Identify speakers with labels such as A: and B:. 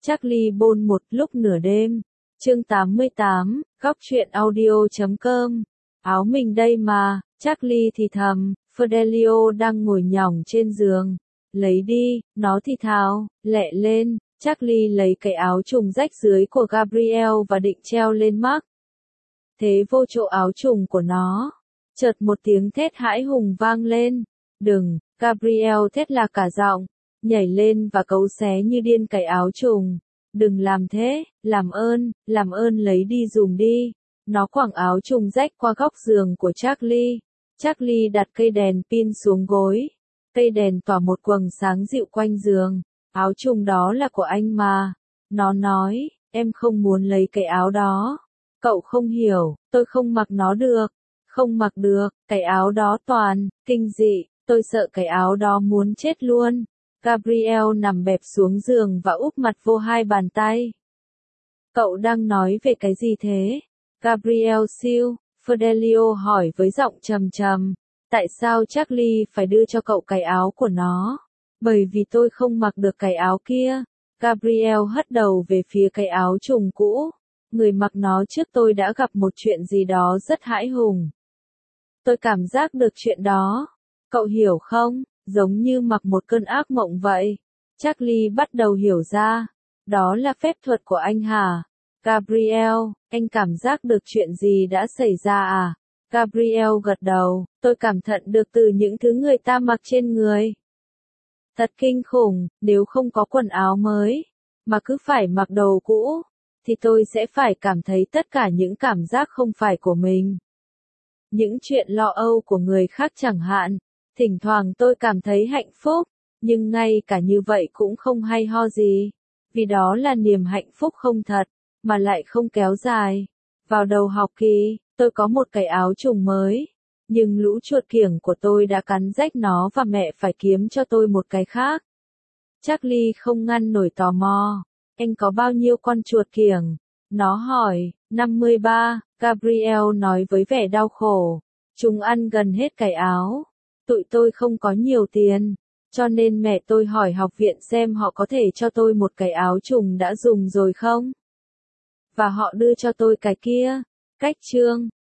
A: Charlie Bôn một lúc nửa đêm. Chương 88, góc truyện audio.com. Áo mình đây mà, Charlie thì thầm, Fidelio đang ngồi nhỏng trên giường. Lấy đi, nó thì thào, lẹ lên. Charlie lấy cái áo trùng rách dưới của Gabriel và định treo lên Mark. Thế vô chỗ áo trùng của nó. Chợt một tiếng thét hãi hùng vang lên. Đừng, Gabriel thét là cả giọng, nhảy lên và cấu xé như điên cái áo trùng. Đừng làm thế, làm ơn lấy đi dùng đi. Nó quẳng áo trùng rách qua góc giường của Charlie. Charlie đặt cây đèn pin xuống gối. Cây đèn tỏa một quầng sáng dịu quanh giường. Áo trùng đó là của anh mà. Nó nói, em không muốn lấy cái áo đó. Cậu không hiểu, tôi không mặc nó được. Không mặc được, cái áo đó toàn, kinh dị, tôi sợ cái áo đó muốn chết luôn. Gabriel nằm bẹp xuống giường và úp mặt vô hai bàn tay. Cậu đang nói về cái gì thế? Gabriel siêu, Fidelio hỏi với giọng trầm trầm. Tại sao Charlie phải đưa cho cậu cái áo của nó? Bởi vì tôi không mặc được cái áo kia. Gabriel hất đầu về phía cái áo trùng cũ. Người mặc nó trước tôi đã gặp một chuyện gì đó rất hãi hùng. Tôi cảm giác được chuyện đó. Cậu hiểu không? Giống như mặc một cơn ác mộng vậy. Charlie bắt đầu hiểu ra. Đó là phép thuật của anh hả? Gabriel, anh cảm giác được chuyện gì đã xảy ra à? Gabriel gật đầu. Tôi cảm nhận được từ những thứ người ta mặc trên người. Thật kinh khủng, nếu không có quần áo mới, mà cứ phải mặc đồ cũ, thì tôi sẽ phải cảm thấy tất cả những cảm giác không phải của mình. Những chuyện lo âu của người khác chẳng hạn. Thỉnh thoảng tôi cảm thấy hạnh phúc, nhưng ngay cả như vậy cũng không hay ho gì. Vì đó là niềm hạnh phúc không thật, mà lại không kéo dài. Vào đầu học kỳ, tôi có một cái áo trùng mới, nhưng lũ chuột kiểng của tôi đã cắn rách nó và mẹ phải kiếm cho tôi một cái khác. Charlie không ngăn nổi tò mò. Anh có bao nhiêu con chuột kiểng? Nó hỏi. 53, Gabriel nói với vẻ đau khổ. Chúng ăn gần hết cái áo. Tụi tôi không có nhiều tiền, cho nên mẹ tôi hỏi học viện xem họ có thể cho tôi một cái áo trùng đã dùng rồi không? Và họ đưa cho tôi cái kia. Cách chương